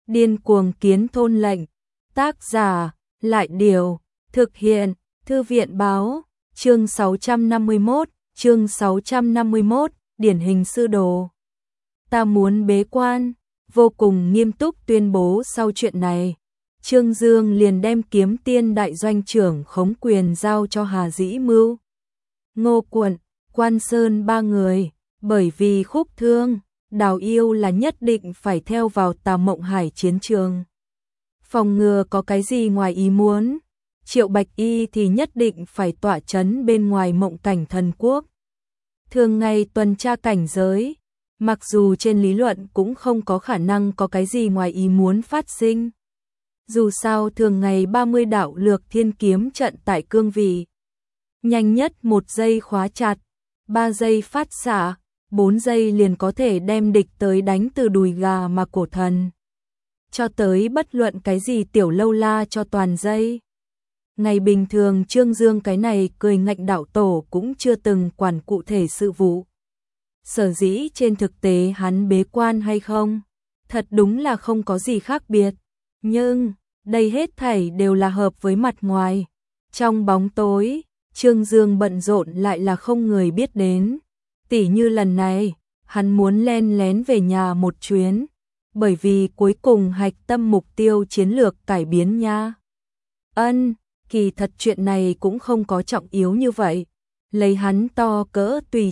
Điên cuồng kiến thôn lệnh. Tác giả, Lại Điều. Thực hiện, Thư viện Báo. Chương 651, điển hình sư đồ. Ta muốn bế quan, vô cùng nghiêm túc tuyên bố sau chuyện này. Trương Dương liền đem Kiếm Tiên đại doanh trưởng khống quyền giao cho Hà Dĩ Mưu, Ngô Quận, Quan Sơn ba người, bởi vì Khúc Thương, Đào Yêu là nhất định phải theo vào Tà Mộng Hải chiến trường. Phòng ngừa có cái gì ngoài ý muốn, Triệu Bạch Y thì nhất định phải tọa chấn bên ngoài Mộng Cảnh Thần Quốc. Thường ngày tuần tra cảnh giới, mặc dù trên lý luận cũng không có khả năng có cái gì ngoài ý muốn phát sinh. Dù sao thường ngày 30 đạo lược thiên kiếm trận tại cương vị. Nhanh nhất 1 giây khóa chặt, 3 giây phát xạ, 4 giây liền có thể đem địch tới đánh từ đùi gà mà cổ thần. Cho tới bất luận cái gì tiểu lâu la cho toàn dây. Ngày bình thường Trương Dương cái này cười ngạnh đạo tổ cũng chưa từng quản cụ thể sự vụ. Sở dĩ trên thực tế hắn bế quan hay không, thật đúng là không có gì khác biệt. Nhưng, đây hết thảy đều là hợp với mặt ngoài. Trong bóng tối, Trương Dương bận rộn lại là không người biết đến. Tỉ như lần này, hắn muốn len lén về nhà một chuyến, bởi vì cuối cùng hạch tâm mục tiêu chiến lược cải biến nha. Kỳ thật chuyện này cũng không có trọng yếu như vậy. Lấy hắn to cỡ tùy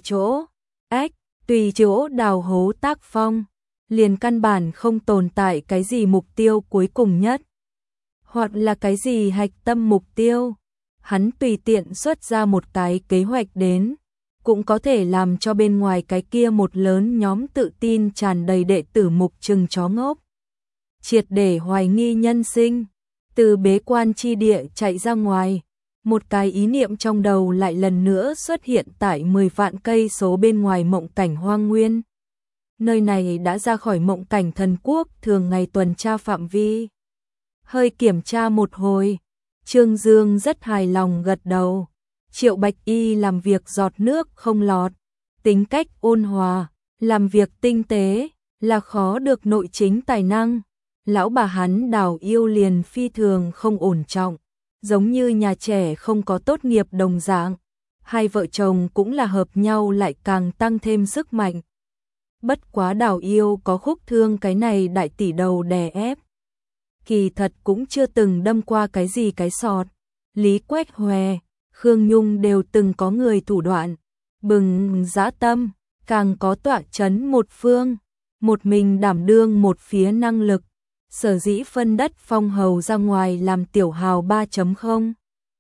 chỗ đào hố tác phong, liền căn bản không tồn tại cái gì mục tiêu cuối cùng nhất, hoặc là cái gì hạch tâm mục tiêu. Hắn tùy tiện xuất ra một cái kế hoạch đến, cũng có thể làm cho bên ngoài cái kia một lớn nhóm tự tin tràn đầy đệ tử mục trừng chó ngốc, triệt để hoài nghi nhân sinh. Từ bế quan chi địa chạy ra ngoài, một cái ý niệm trong đầu lại lần nữa xuất hiện tại 10 vạn cây số bên ngoài Mộng Cảnh Hoang Nguyên. Nơi này đã ra khỏi Mộng Cảnh Thần Quốc thường ngày tuần tra phạm vi. Hơi kiểm tra một hồi, Trương Dương rất hài lòng gật đầu. Triệu Bạch Y làm việc giọt nước không lọt, tính cách ôn hòa, làm việc tinh tế, là khó được nội chính tài năng. Lão bà hắn Đào Yêu liền phi thường không ổn trọng, giống như nhà trẻ không có tốt nghiệp đồng dạng. Hai vợ chồng cũng là hợp nhau lại càng tăng thêm sức mạnh. Bất quá Đào Yêu có Khúc Thương cái này đại tỷ đầu đè ép, kỳ thật cũng chưa từng đâm qua cái gì cái sọt. Lý Quách Hòe, Khương Nhung đều từng có người thủ đoạn, bừng dã tâm, càng có tọa chấn một phương, một mình đảm đương một phía năng lực. Sở dĩ phân đất phong hầu ra ngoài làm tiểu hào 3.0.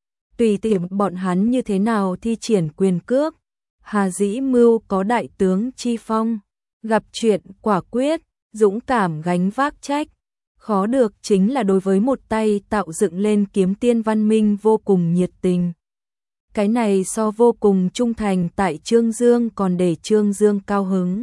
Tùy tiện bọn hắn như thế nào thi triển quyền cước. Hà Dĩ Mưu có đại tướng chi phong, gặp chuyện quả quyết, dũng cảm gánh vác trách. Khó được chính là đối với một tay tạo dựng lên kiếm tiên văn minh vô cùng nhiệt tình. Cái này so vô cùng trung thành tại Trương Dương còn để Trương Dương cao hứng.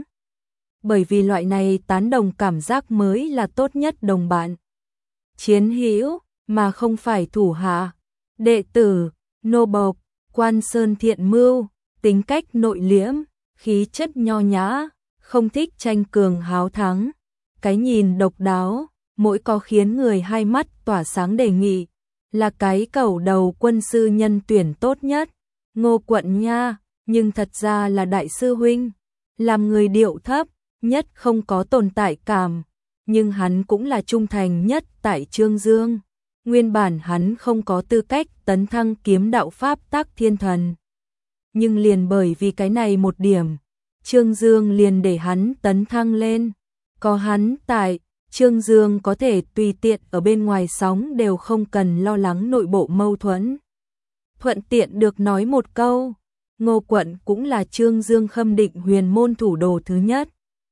Bởi vì loại này tán đồng cảm giác mới là tốt nhất đồng bạn. Chiến hữu mà không phải thủ hạ. Đệ tử, nô bộc, Quan Sơn thiện mưu, tính cách nội liễm, khí chất nho nhã, không thích tranh cường háo thắng. Cái nhìn độc đáo, mỗi có khiến người hai mắt tỏa sáng đề nghị, là cái cẩu đầu quân sư nhân tuyển tốt nhất. Ngô Quận nha, nhưng thật ra là đại sư huynh, làm người điệu thấp nhất không có tồn tại cảm, nhưng hắn cũng là trung thành nhất tại Trương Dương. Nguyên bản hắn không có tư cách tấn thăng kiếm đạo pháp tắc thiên thần, nhưng liền bởi vì cái này một điểm, Trương Dương liền để hắn tấn thăng lên. Có hắn tại, Trương Dương có thể tùy tiện ở bên ngoài sóng đều không cần lo lắng nội bộ mâu thuẫn. Thuận tiện được nói một câu, Ngô Quận cũng là Trương Dương khâm định huyền môn thủ đồ thứ nhất.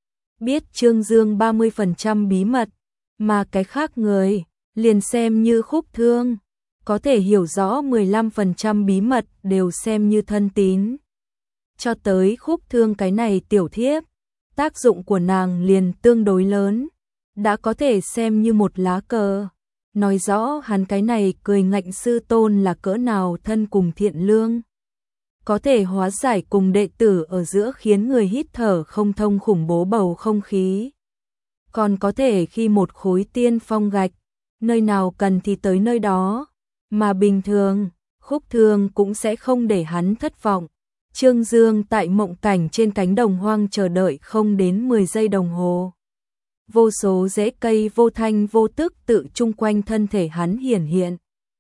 Biết Trương Dương 30% bí mật, mà cái khác người, liền xem như Khúc Thương, có thể hiểu rõ 15% bí mật đều xem như thân tín. Cho tới Khúc Thương cái này tiểu thiếp, tác dụng của nàng liền tương đối lớn, đã có thể xem như một lá cờ, nói rõ hắn cái này cười ngạnh sư tôn là cỡ nào thân cùng thiện lương. Có thể hóa giải cùng đệ tử ở giữa khiến người hít thở không thông khủng bố bầu không khí. còn có thể khi một khối tiên phong gạch, nơi nào cần thì tới nơi đó, mà bình thường, Khúc Thương cũng sẽ không để hắn thất vọng. Trương Dương tại mộng cảnh trên cánh đồng hoang chờ đợi không đến 10 giây đồng hồ. Vô số rễ cây vô thanh vô tức tự chung quanh thân thể hắn hiển hiện.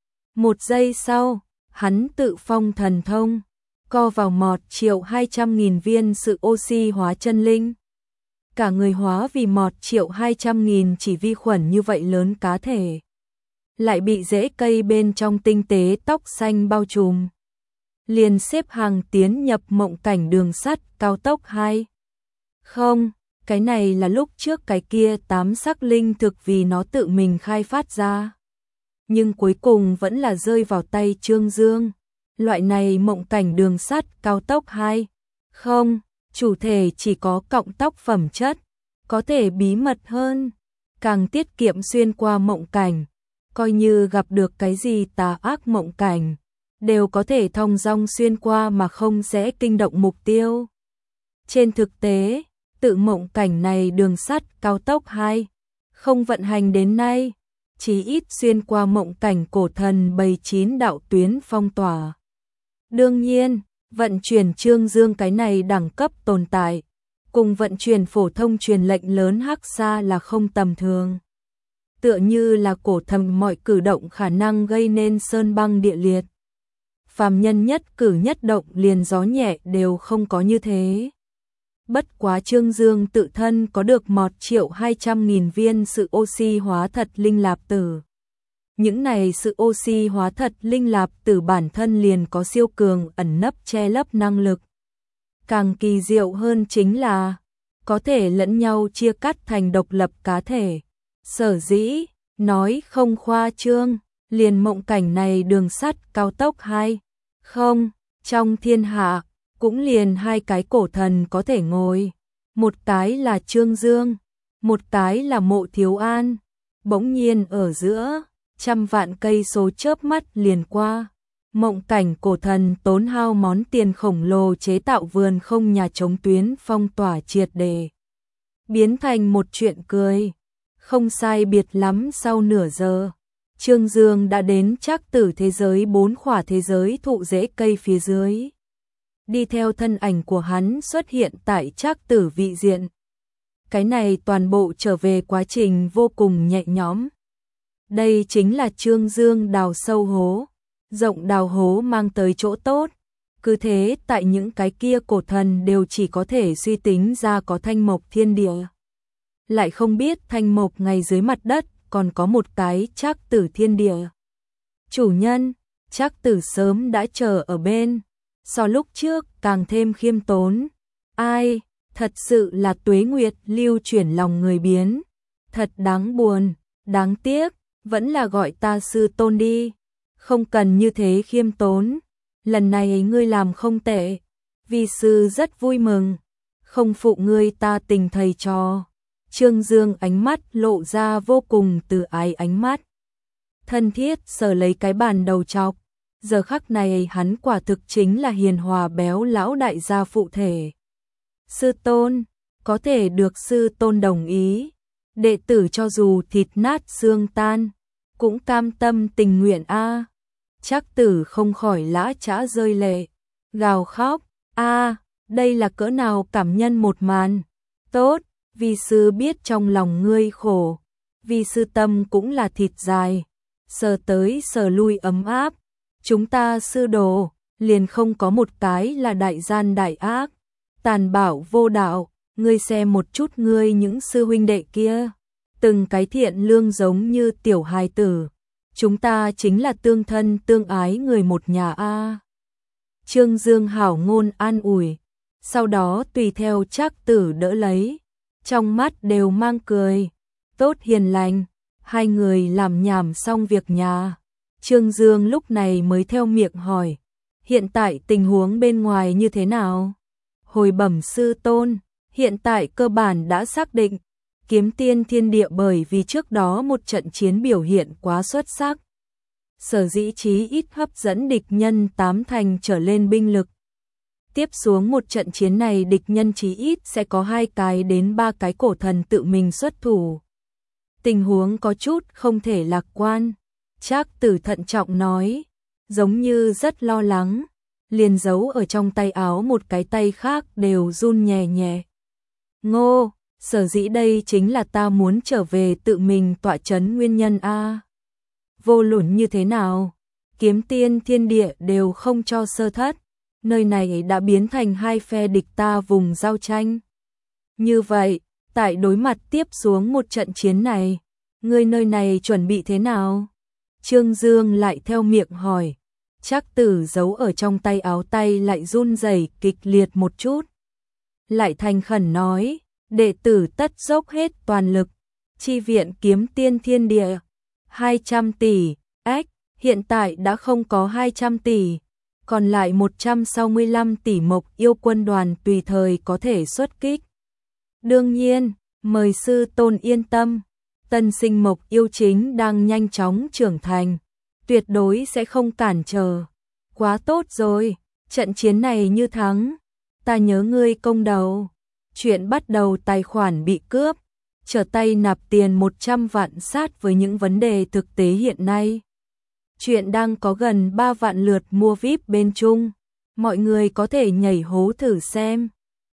1 giây sau, hắn tự phong thần thông, co vào 1.200.000 viên sự oxy hóa chân linh. Cả người hóa vì 1.200.000 chỉ vi khuẩn như vậy lớn cá thể. Lại bị rễ cây bên trong tinh tế tóc xanh bao trùm. Liền xếp hàng tiến nhập mộng cảnh đường sắt cao tốc 2. Không, cái này là lúc trước cái kia 8 sắc linh thực vì nó tự mình khai phát ra. Nhưng cuối cùng vẫn là rơi vào tay Trương Dương. Loại này mộng cảnh đường sắt cao tốc 2. Không, chủ thể chỉ có cọng tóc phẩm chất, có thể bí mật hơn, càng tiết kiệm xuyên qua mộng cảnh, coi như gặp được cái gì tà ác mộng cảnh, đều có thể thong dong xuyên qua mà không sẽ kinh động mục tiêu. Trên thực tế, tự mộng cảnh này đường sắt cao tốc 2 không vận hành đến nay, chỉ ít xuyên qua mộng cảnh cổ thần bày 9 đạo tuyến phong tỏa. Đương nhiên, vận chuyển Trương Dương cái này đẳng cấp tồn tại, cùng vận chuyển phổ thông truyền lệnh lớn Hắc Sa là không tầm thường. Tựa như là cổ thần mọi cử động khả năng gây nên sơn băng địa liệt. Phàm nhân nhất cử nhất động liền gió nhẹ đều không có như thế. Bất quá Trương Dương tự thân có được 1.200.000 viên sự oxy hóa thật linh lạp tử. Những này sự oxy hóa thật linh lạp tử bản thân liền có siêu cường ẩn nấp che lấp năng lực. Càng kỳ diệu hơn chính là có thể lẫn nhau chia cắt thành độc lập cá thể. Sở dĩ, nói không khoa trương, liền mộng cảnh này đường sắt cao tốc 2. Không, trong thiên hạ, cũng liền 2 cái cổ thần có thể ngồi. Một cái là Trương Dương, một cái là Mộ Thiếu An. Bỗng nhiên ở giữa, trăm vạn cây số chớp mắt liền qua. Mộng cảnh cổ thần tốn hao món tiền khổng lồ chế tạo vườn không nhà chống tuyến phong tỏa triệt đề. Biến thành một chuyện cười. Không sai biệt lắm sau nửa giờ, Trương Dương đã đến Trác Tử thế giới 4 khỏa thế giới thụ rễ cây phía dưới. Đi theo thân ảnh của hắn xuất hiện tại Trác Tử vị diện. Cái này toàn bộ trở về quá trình vô cùng nhẹ nhõm. Đây chính là Trương Dương đào sâu hố, rộng đào hố mang tới chỗ tốt. Cứ thế tại những cái kia cổ thần đều chỉ có thể suy tính ra có thanh mộc thiên địa. Lại không biết thanh mộc ngay dưới mặt đất còn có một cái Trác Tử thiên địa. Chủ nhân, Trác Tử sớm đã chờ ở bên, so lúc trước càng thêm khiêm tốn. Ai, thật sự là tuế nguyệt lưu chuyển lòng người biến. Thật đáng buồn, đáng tiếc, vẫn là gọi ta sư tôn đi. Không cần như thế khiêm tốn, lần này ngươi làm không tệ, vi sư rất vui mừng, không phụ ngươi ta tình thầy trò. Trương Dương ánh mắt lộ ra vô cùng từ ái ánh mắt. Thân thiết sờ lấy cái bàn đầu chọc, giờ khắc này hắn quả thực chính là hiền hòa béo lão đại gia phụ thể. Sư tôn, có thể được sư tôn đồng ý, đệ tử cho dù thịt nát xương tan, cũng cam tâm tình nguyện a. Trác Tử không khỏi lã chã rơi lệ, gào khóc, a, đây là cỡ nào cảm nhân một màn. Tốt, vi sư biết trong lòng ngươi khổ, vi sư tâm cũng là thịt dài, sờ tới sờ lui ấm áp, chúng ta sư đồ, liền không có một cái là đại gian đại ác, tàn bạo vô đạo, ngươi xem một chút ngươi những sư huynh đệ kia, từng cái thiện lương giống như tiểu hài tử, chúng ta chính là tương thân tương ái người một nhà a. Trương Dương hảo ngôn an ủi, sau đó tùy theo Trác Tử đỡ lấy, trong mắt đều mang cười, tốt hiền lành, hai người làm nhảm xong việc nhà. Trương Dương lúc này mới theo miệng hỏi, hiện tại tình huống bên ngoài như thế nào? Hồi bẩm sư tôn, hiện tại cơ bản đã xác định, Kiếm Tiên Thiên Địa bởi vì trước đó một trận chiến biểu hiện quá xuất sắc. Sở dĩ chí ít hấp dẫn địch nhân 8 thành trở lên binh lực. Tiếp xuống một trận chiến này địch nhân chí ít sẽ có 2 cái đến 3 cái cổ thần tự mình xuất thủ. Tình huống có chút không thể lạc quan. Trác Tử thận trọng nói, giống như rất lo lắng, liền giấu ở trong tay áo một cái tay khác đều run nhẹ nhẹ. Ngô, sở dĩ đây chính là ta muốn trở về tự mình tọa chấn nguyên nhân a. Vô luận như thế nào, kiếm tiên thiên địa đều không cho sơ thất, nơi này đã biến thành 2 phe địch ta vùng giao tranh. Như vậy, tại đối mặt tiếp xuống một trận chiến này, ngươi nơi này chuẩn bị thế nào? Trương Dương lại theo miệng hỏi. Trác Tử giấu ở trong tay áo tay lại run rẩy kịch liệt một chút. Lại thành khẩn nói, đệ tử tất dốc hết toàn lực, chi viện kiếm tiên thiên địa. 200 tỷ, hiện tại đã không có 200 tỷ, còn lại 165 tỷ Mộc Yêu quân đoàn tùy thời có thể xuất kích. Đương nhiên, mời sư tôn yên tâm, tân sinh Mộc Yêu chính đang nhanh chóng trưởng thành, tuyệt đối sẽ không cản trở. Quá tốt rồi, trận chiến này như thắng, ta nhớ ngươi công đầu. Chuyện bắt đầu tài khoản bị cướp, trở tay nạp tiền 100 vạn sát với những vấn đề thực tế hiện nay. Chuyện đang có gần 3 vạn lượt mua VIP bên Trung, mọi người có thể nhảy hố thử xem.